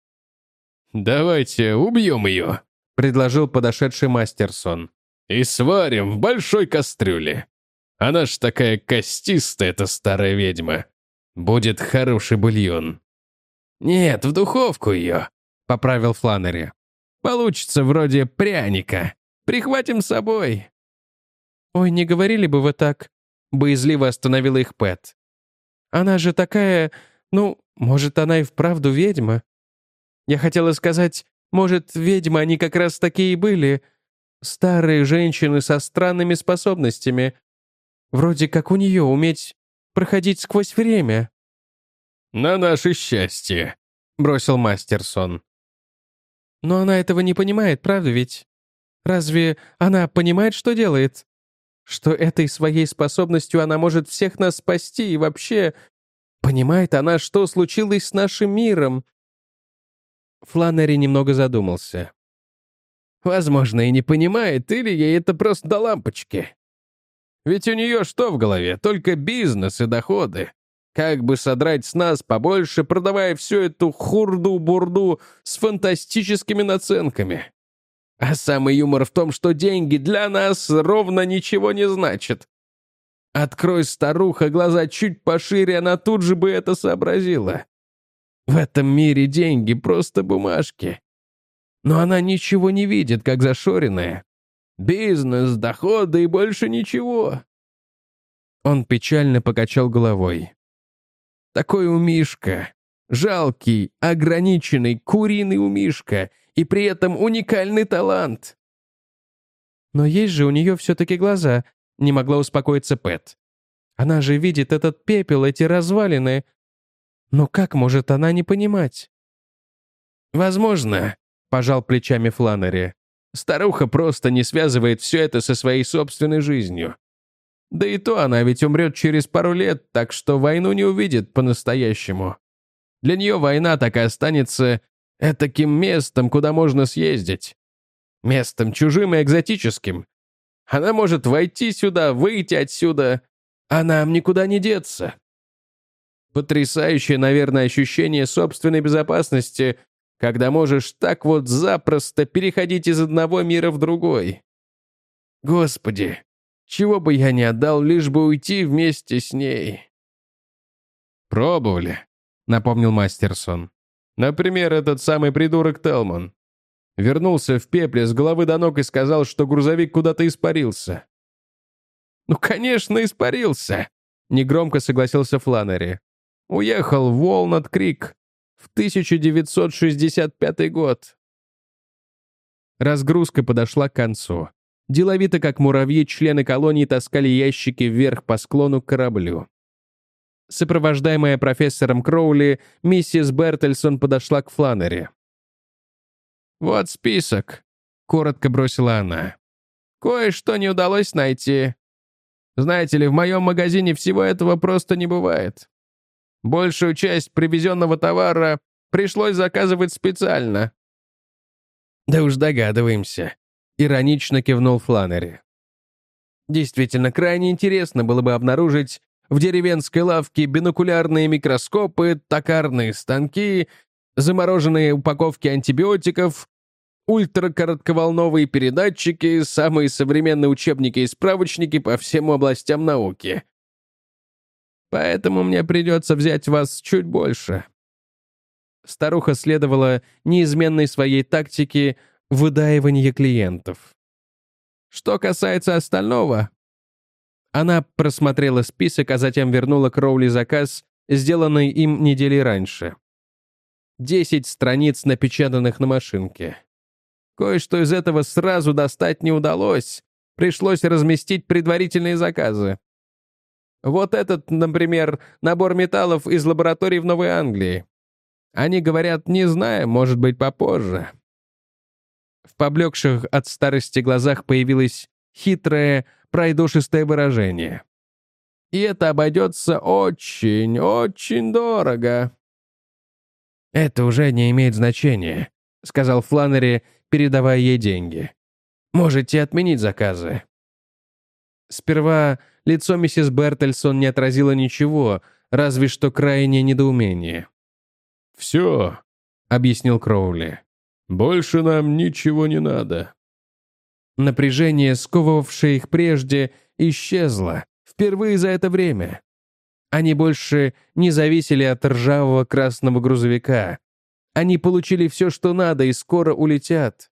«Давайте убьем ее», — предложил подошедший Мастерсон. «И сварим в большой кастрюле. Она ж такая костистая, эта старая ведьма. Будет хороший бульон». «Нет, в духовку ее», — поправил Фланнери. «Получится вроде пряника. Прихватим с собой». «Ой, не говорили бы вы так», — боязливо остановила их Пэт. «Она же такая... Ну, может, она и вправду ведьма? Я хотела сказать, может, ведьмы они как раз такие и были. Старые женщины со странными способностями. Вроде как у нее уметь проходить сквозь время». «На наше счастье», — бросил Мастерсон. «Но она этого не понимает, правда ведь? Разве она понимает, что делает? Что этой своей способностью она может всех нас спасти и вообще... Понимает она, что случилось с нашим миром?» Фланнери немного задумался. «Возможно, и не понимает, или ей это просто до лампочки. Ведь у нее что в голове? Только бизнес и доходы. Как бы содрать с нас побольше, продавая всю эту хурду-бурду с фантастическими наценками. А самый юмор в том, что деньги для нас ровно ничего не значат. Открой, старуха, глаза чуть пошире, она тут же бы это сообразила. В этом мире деньги просто бумажки. Но она ничего не видит, как зашоренная. Бизнес, доходы и больше ничего». Он печально покачал головой. «Такой умишка. Жалкий, ограниченный, куриный умишка. И при этом уникальный талант». «Но есть же у нее все-таки глаза», — не могла успокоиться Пэт. «Она же видит этот пепел, эти развалины. Но как может она не понимать?» «Возможно», — пожал плечами Фланнери. «Старуха просто не связывает все это со своей собственной жизнью. Да и то она ведь умрет через пару лет, так что войну не увидит по-настоящему. Для нее война так и останется этаким местом, куда можно съездить. Местом чужим и экзотическим. Она может войти сюда, выйти отсюда, а нам никуда не деться. Потрясающее, наверное, ощущение собственной безопасности, когда можешь так вот запросто переходить из одного мира в другой. Господи, чего бы я ни отдал, лишь бы уйти вместе с ней». «Пробовали», — напомнил Мастерсон. «Например, этот самый придурок Телман. Вернулся в пепле с головы до ног и сказал, что грузовик куда-то испарился». «Ну, конечно, испарился», — негромко согласился Фланнери. «Уехал в Уолнат-Крик в 1965 год». Разгрузка подошла к концу. Деловито, как муравьи, члены колонии таскали ящики вверх по склону к кораблю. Сопровождаемая профессором Кроули, миссис Бертельсон подошла к Фланнери. «Вот список», — коротко бросила она. «Кое-что не удалось найти. Знаете ли, в моем магазине всего этого просто не бывает. Большую часть привезенного товара пришлось заказывать специально». «Да уж догадываемся», — иронично кивнул Фланнери. «Действительно, крайне интересно было бы обнаружить в деревенской лавке бинокулярные микроскопы, токарные станки, замороженные упаковки антибиотиков, ультракоротковолновые передатчики, самые современные учебники и справочники по всем областям науки. Поэтому мне придется взять вас чуть больше». Старуха следовала неизменной своей тактике выдаивания клиентов. Что касается остального... Она просмотрела список, а затем вернула Кроули заказ, сделанный им недели раньше. 10 страниц, напечатанных на машинке. Кое-что из этого сразу достать не удалось. Пришлось разместить предварительные заказы. Вот этот, например, набор металлов из лабораторий в Новой Англии. Они говорят, не знаем, может быть, попозже. В поблекших от старости глазах появилось хитрое, пройдошистое выражение. И это обойдется очень, очень дорого. «Это уже не имеет значения», — сказал Фланнери, передавая ей деньги. «Можете отменить заказы». Сперва лицо миссис Бертельсон не отразило ничего, разве что крайнее недоумение. «Все», — объяснил Кроули. «Больше нам ничего не надо». Напряжение, сковывавшее их прежде, исчезло впервые за это время. Они больше не зависели от ржавого красного грузовика. Они получили все, что надо, и скоро улетят.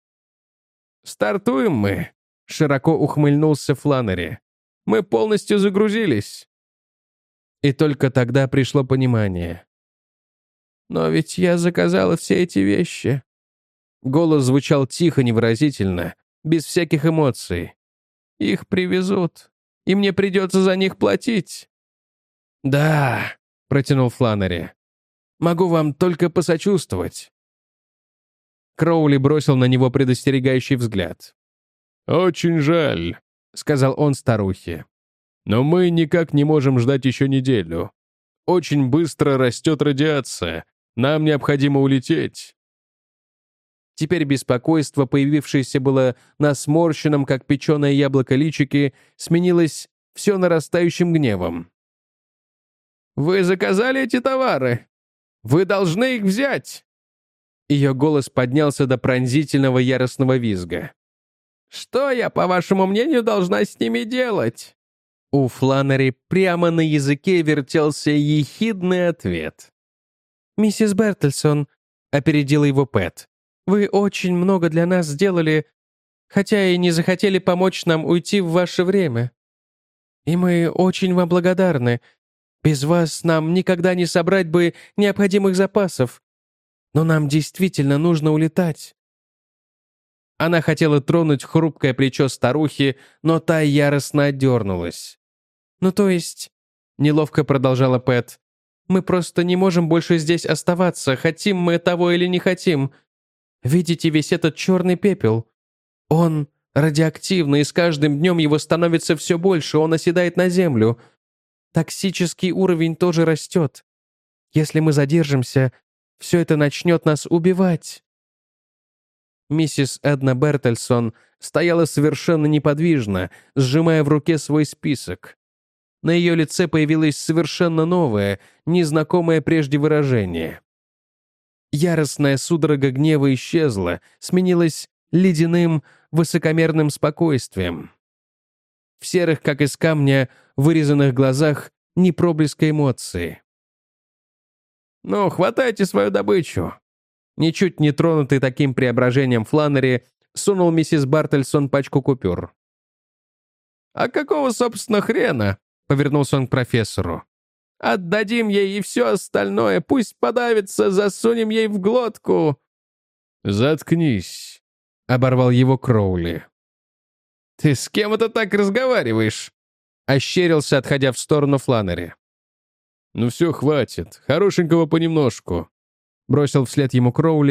«Стартуем мы», — широко ухмыльнулся Фланнери. «Мы полностью загрузились». И только тогда пришло понимание. «Но ведь я заказала все эти вещи». Голос звучал тихо, невыразительно, без всяких эмоций. «Их привезут, и мне придется за них платить». «Да», — протянул Фланнери. «Могу вам только посочувствовать». Кроули бросил на него предостерегающий взгляд. «Очень жаль», — сказал он старухе. «но мы никак не можем ждать еще неделю. Очень быстро растет радиация. Нам необходимо улететь». Теперь беспокойство, появившееся было на сморщенном, как печеное яблоко личике, сменилось все нарастающим гневом. «Вы заказали эти товары? Вы должны их взять!» Ее голос поднялся до пронзительного яростного визга. «Что я, по вашему мнению, должна с ними делать?» У Фланнери прямо на языке вертелся ехидный ответ. «Миссис Бертельсон», — опередила его Пэт, «вы очень много для нас сделали, хотя и не захотели помочь нам уйти в ваше время. И мы очень вам благодарны. Без вас нам никогда не собрать бы необходимых запасов. Но нам действительно нужно улетать». Она хотела тронуть хрупкое плечо старухи, но та яростно отдернулась. «Ну то есть», — неловко продолжала Пэт, «мы просто не можем больше здесь оставаться, хотим мы того или не хотим. Видите весь этот черный пепел? Он радиоактивный, и с каждым днем его становится все больше, он оседает на землю. Токсический уровень тоже растет. Если мы задержимся, все это начнет нас убивать». Миссис Эдна Бертельсон стояла совершенно неподвижно, сжимая в руке свой список. На ее лице появилось совершенно новое, незнакомое прежде выражение. Яростная судорога гнева исчезла, сменилась ледяным, высокомерным спокойствием. В серых, как из камня, вырезанных глазах ни проблеска эмоции. «Ну, хватайте свою добычу!» Ничуть не тронутый таким преображением Фланнери сунул миссис Бартельсон пачку купюр. «А какого, собственно, хрена?» — повернулся он к профессору. «Отдадим ей и все остальное, пусть подавится, засунем ей в глотку». «Заткнись», — оборвал его Кроули. «Ты с кем это так разговариваешь?» — ощерился, отходя в сторону Фланнери. «Ну все, хватит. Хорошенького понемножку», — бросил вслед ему Кроули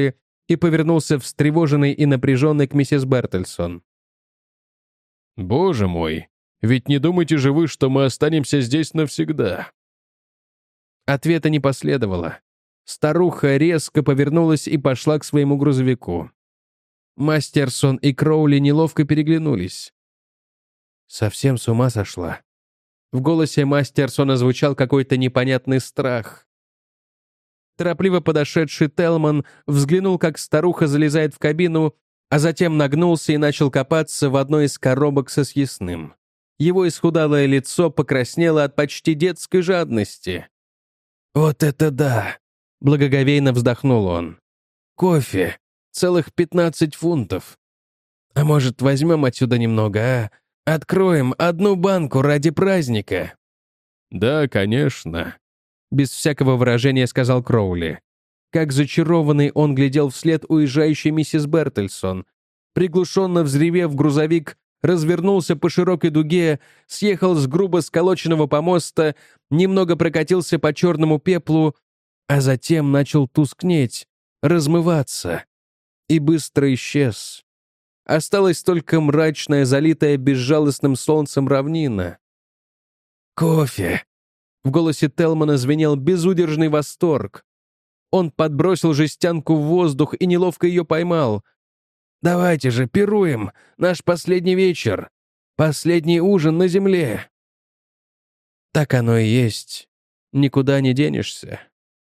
и повернулся встревоженный и напряженный к миссис Бертельсон. «Боже мой, ведь не думайте же вы, что мы останемся здесь навсегда?» Ответа не последовало. Старуха резко повернулась и пошла к своему грузовику. Мастерсон и Кроули неловко переглянулись. «Совсем с ума сошла». В голосе Мастерсона звучал какой-то непонятный страх. Торопливо подошедший Телман взглянул, как старуха залезает в кабину, а затем нагнулся и начал копаться в одной из коробок со съестным. Его исхудалое лицо покраснело от почти детской жадности. «Вот это да!» — благоговейно вздохнул он. «Кофе! Целых 15 фунтов! А может, возьмем отсюда немного, а? Откроем одну банку ради праздника!» «Да, конечно», — без всякого выражения сказал Кроули. Как зачарованный он глядел вслед уезжающей миссис Бертельсон. Приглушенно взревев, грузовик развернулся по широкой дуге, съехал с грубо сколоченного помоста, немного прокатился по черному пеплу, а затем начал тускнеть, размываться и быстро исчез. Осталась только мрачная, залитая безжалостным солнцем равнина. «Кофе!» В голосе Телмана звенел безудержный восторг. Он подбросил жестянку в воздух и неловко ее поймал. «Давайте же, пируем! Наш последний вечер! Последний ужин на земле!» Так оно и есть. Никуда не денешься.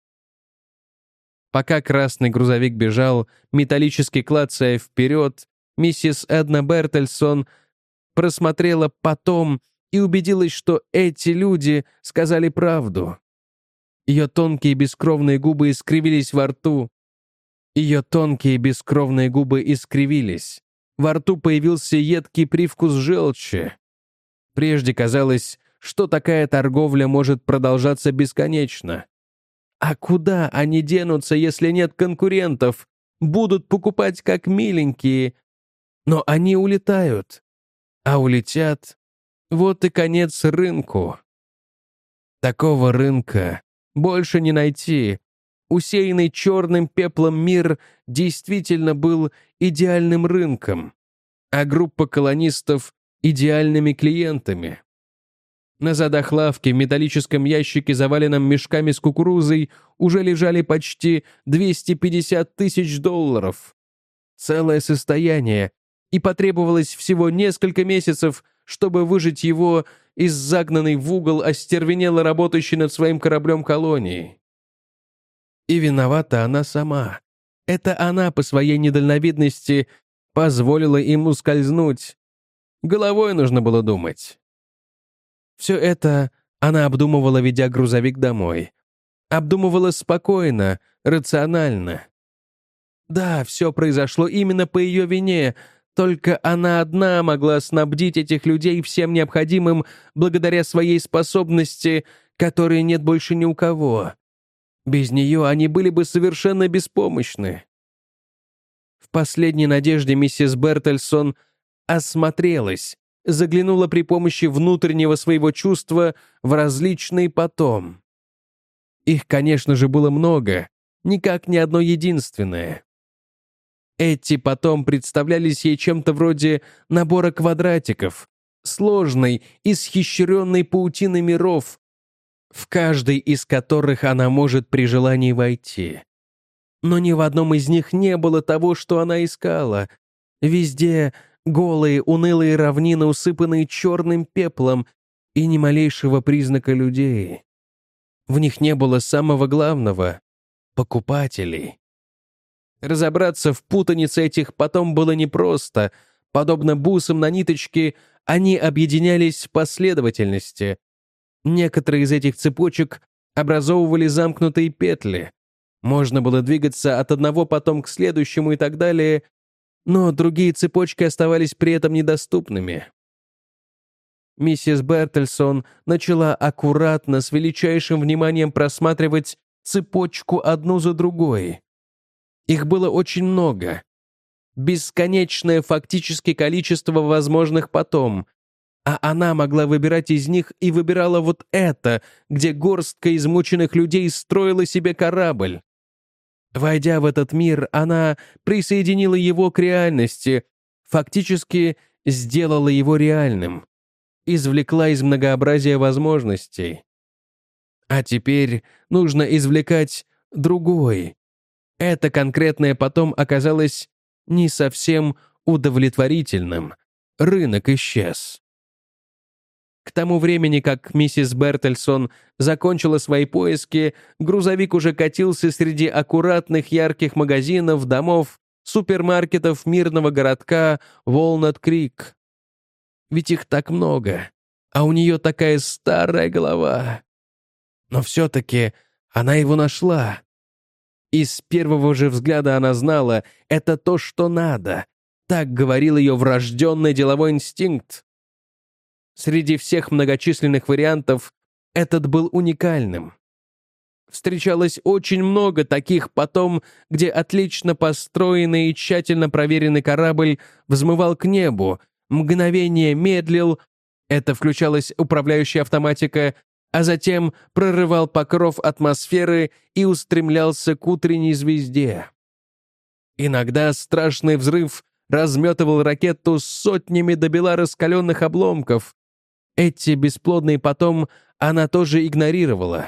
Пока красный грузовик бежал, металлически клацая вперед, миссис Эдна Бертельсон просмотрела потом и убедилась, что эти люди сказали правду. Ее тонкие бескровные губы искривились во рту. Ее тонкие бескровные губы искривились. Во рту появился едкий привкус желчи. Прежде казалось, что такая торговля может продолжаться бесконечно. А куда они денутся, если нет конкурентов? Будут покупать как миленькие. Но они улетают. А улетят. Вот и конец рынку. Такого рынка больше не найти. Усеянный черным пеплом мир действительно был идеальным рынком, а группа колонистов — идеальными клиентами. На задах лавки в металлическом ящике, заваленном мешками с кукурузой, уже лежали почти 250 тысяч долларов. Целое состояние, и потребовалось всего несколько месяцев, чтобы выжить его из загнанной в угол остервенело работающей над своим кораблем колонии. И виновата она сама. Это она по своей недальновидности позволила им ускользнуть. Головой нужно было думать. Все это она обдумывала, ведя грузовик домой. Обдумывала спокойно, рационально. Да, все произошло именно по ее вине, только она одна могла снабдить этих людей всем необходимым благодаря своей способности, которой нет больше ни у кого. Без нее они были бы совершенно беспомощны. В последней надежде миссис Бертельсон осмотрелась, заглянула при помощи внутреннего своего чувства в различные потом. Их, конечно же, было много, никак не одно единственное. Эти потом представлялись ей чем-то вроде набора квадратиков, сложной, исхищренной паутины миров, в каждый из которых она может при желании войти. Но ни в одном из них не было того, что она искала. Везде голые, унылые равнины, усыпанные черным пеплом, и ни малейшего признака людей. В них не было самого главного — покупателей. Разобраться в путанице этих потом было непросто. Подобно бусам на ниточке, они объединялись в последовательности. Некоторые из этих цепочек образовывали замкнутые петли. Можно было двигаться от одного потом к следующему и так далее, но другие цепочки оставались при этом недоступными. Миссис Бертельсон начала аккуратно, с величайшим вниманием просматривать цепочку одну за другой. Их было очень много. Бесконечное фактически количество возможных потом. А она могла выбирать из них и выбирала вот это, где горстка измученных людей строила себе корабль. Войдя в этот мир, она присоединила его к реальности, фактически сделала его реальным, извлекла из многообразия возможностей. А теперь нужно извлекать другой. Это конкретное потом оказалось не совсем удовлетворительным. Рынок исчез. К тому времени, как миссис Бертельсон закончила свои поиски, грузовик уже катился среди аккуратных ярких магазинов, домов, супермаркетов мирного городка Волнат-Крик. Ведь их так много, а у нее такая старая голова. Но все-таки она его нашла. И с первого же взгляда она знала, это то, что надо. Так говорил ее врожденный деловой инстинкт. Среди всех многочисленных вариантов этот был уникальным. Встречалось очень много таких потом, где отлично построенный и тщательно проверенный корабль взмывал к небу, мгновение медлил, это включалась управляющая автоматика, а затем прорывал покров атмосферы и устремлялся к утренней звезде. Иногда страшный взрыв разметывал ракету с сотнями добела раскаленных обломков. Эти бесплодные потом она тоже игнорировала.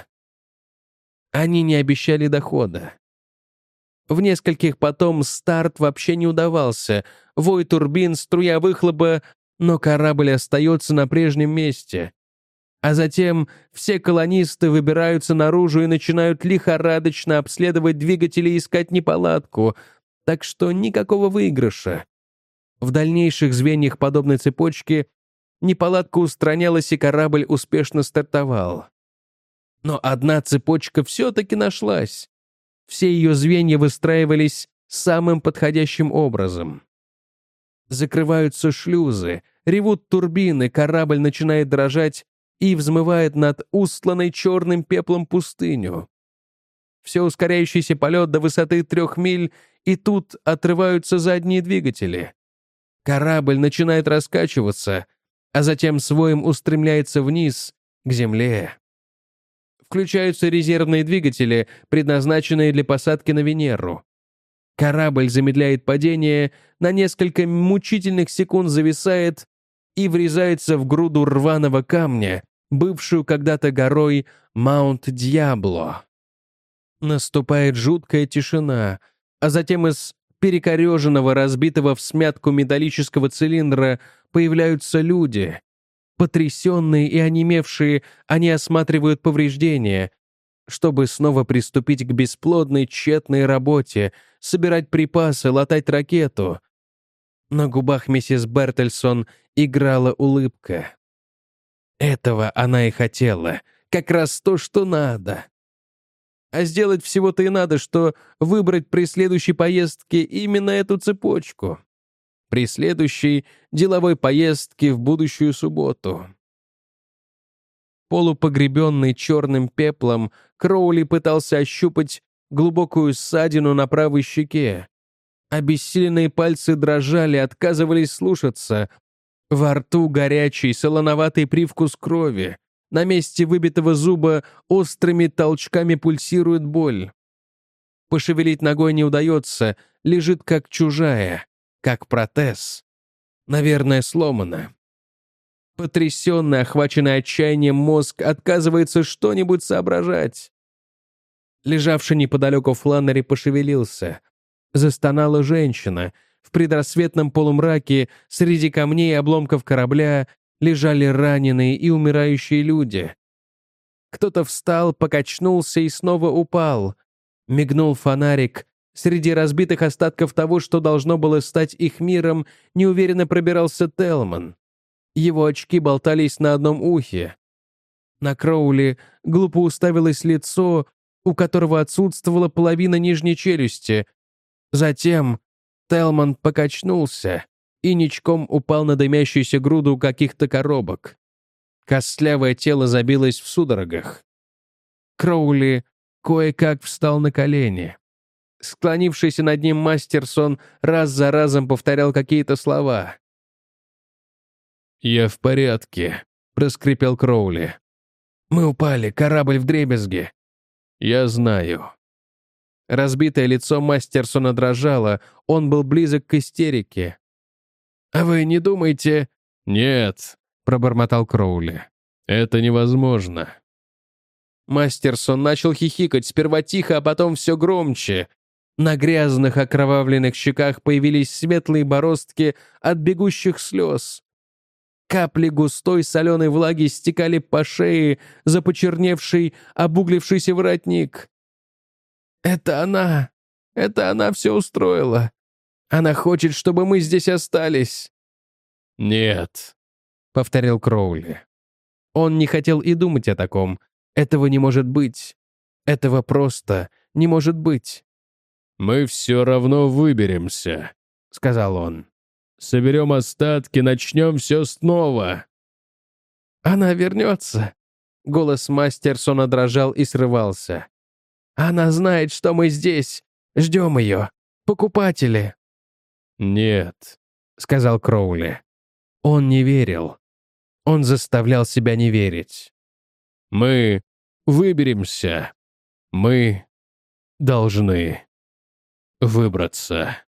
Они не обещали дохода. В нескольких потом старт вообще не удавался, вой турбин, струя выхлопа, но корабль остается на прежнем месте. А затем все колонисты выбираются наружу и начинают лихорадочно обследовать двигатели и искать неполадку, так что никакого выигрыша. В дальнейших звеньях подобной цепочки неполадка устранялась, и корабль успешно стартовал. Но одна цепочка все-таки нашлась. Все ее звенья выстраивались самым подходящим образом. Закрываются шлюзы, ревут турбины, корабль начинает дрожать и взмывает над устланной черным пеплом пустыню. Все ускоряющийся полет до высоты 3 миль, и тут отрываются задние двигатели. Корабль начинает раскачиваться, а затем с воем устремляется вниз, к земле. Включаются резервные двигатели, предназначенные для посадки на Венеру. Корабль замедляет падение, на несколько мучительных секунд зависает и врезается в груду рваного камня, бывшую когда-то горой Маунт-Дьябло. Наступает жуткая тишина, а затем из перекореженного, разбитого всмятку металлического цилиндра появляются люди. Потрясенные и онемевшие, они осматривают повреждения, чтобы снова приступить к бесплодной тщетной работе, собирать припасы, латать ракету. На губах миссис Бертельсон играла улыбка. Этого она и хотела, как раз то, что надо. А сделать всего-то и надо, что выбрать при следующей поездке именно эту цепочку. При следующей деловой поездке в будущую субботу. Полупогребенный черным пеплом, Кроули пытался ощупать глубокую ссадину на правой щеке. Обессиленные пальцы дрожали, отказывались слушаться. Во рту горячий, солоноватый привкус крови. На месте выбитого зуба острыми толчками пульсирует боль. Пошевелить ногой не удается, лежит как чужая, как протез. Наверное, сломана. Потрясенный, охваченный отчаянием мозг отказывается что-нибудь соображать. Лежавший неподалеку Фланнери пошевелился. Застонала женщина. В предрассветном полумраке среди камней и обломков корабля лежали раненые и умирающие люди. Кто-то встал, покачнулся и снова упал. Мигнул фонарик. Среди разбитых остатков того, что должно было стать их миром, неуверенно пробирался Телман. Его очки болтались на одном ухе. На Кроули глупо уставилось лицо, у которого отсутствовала половина нижней челюсти. Затем Телман покачнулся и ничком упал на дымящуюся груду каких-то коробок. Костлявое тело забилось в судорогах. Кроули кое-как встал на колени. Склонившийся над ним Мастерсон раз за разом повторял какие-то слова. «Я в порядке», — проскрипел Кроули. «Мы упали, корабль вдребезги». «Я знаю». Разбитое лицо Мастерсона дрожало, он был близок к истерике. «А вы не думаете...» «Нет», — пробормотал Кроули. «Это невозможно». Мастерсон начал хихикать, сперва тихо, а потом все громче. На грязных окровавленных щеках появились светлые бороздки от бегущих слез. Капли густой соленой влаги стекали по шее за почерневший, обуглившийся воротник. «Это она все устроила. Она хочет, чтобы мы здесь остались». «Нет», — повторил Кроули. Он не хотел и думать о таком. Этого не может быть. Этого просто не может быть. «Мы все равно выберемся», — сказал он. «Соберем остатки, начнем все снова». «Она вернется». Голос Мастерсона дрожал и срывался. «Она знает, что мы здесь. Ждем ее. Покупатели». «Нет», — сказал Кроули. Он не верил. Он заставлял себя не верить. «Мы выберемся. Мы должны выбраться».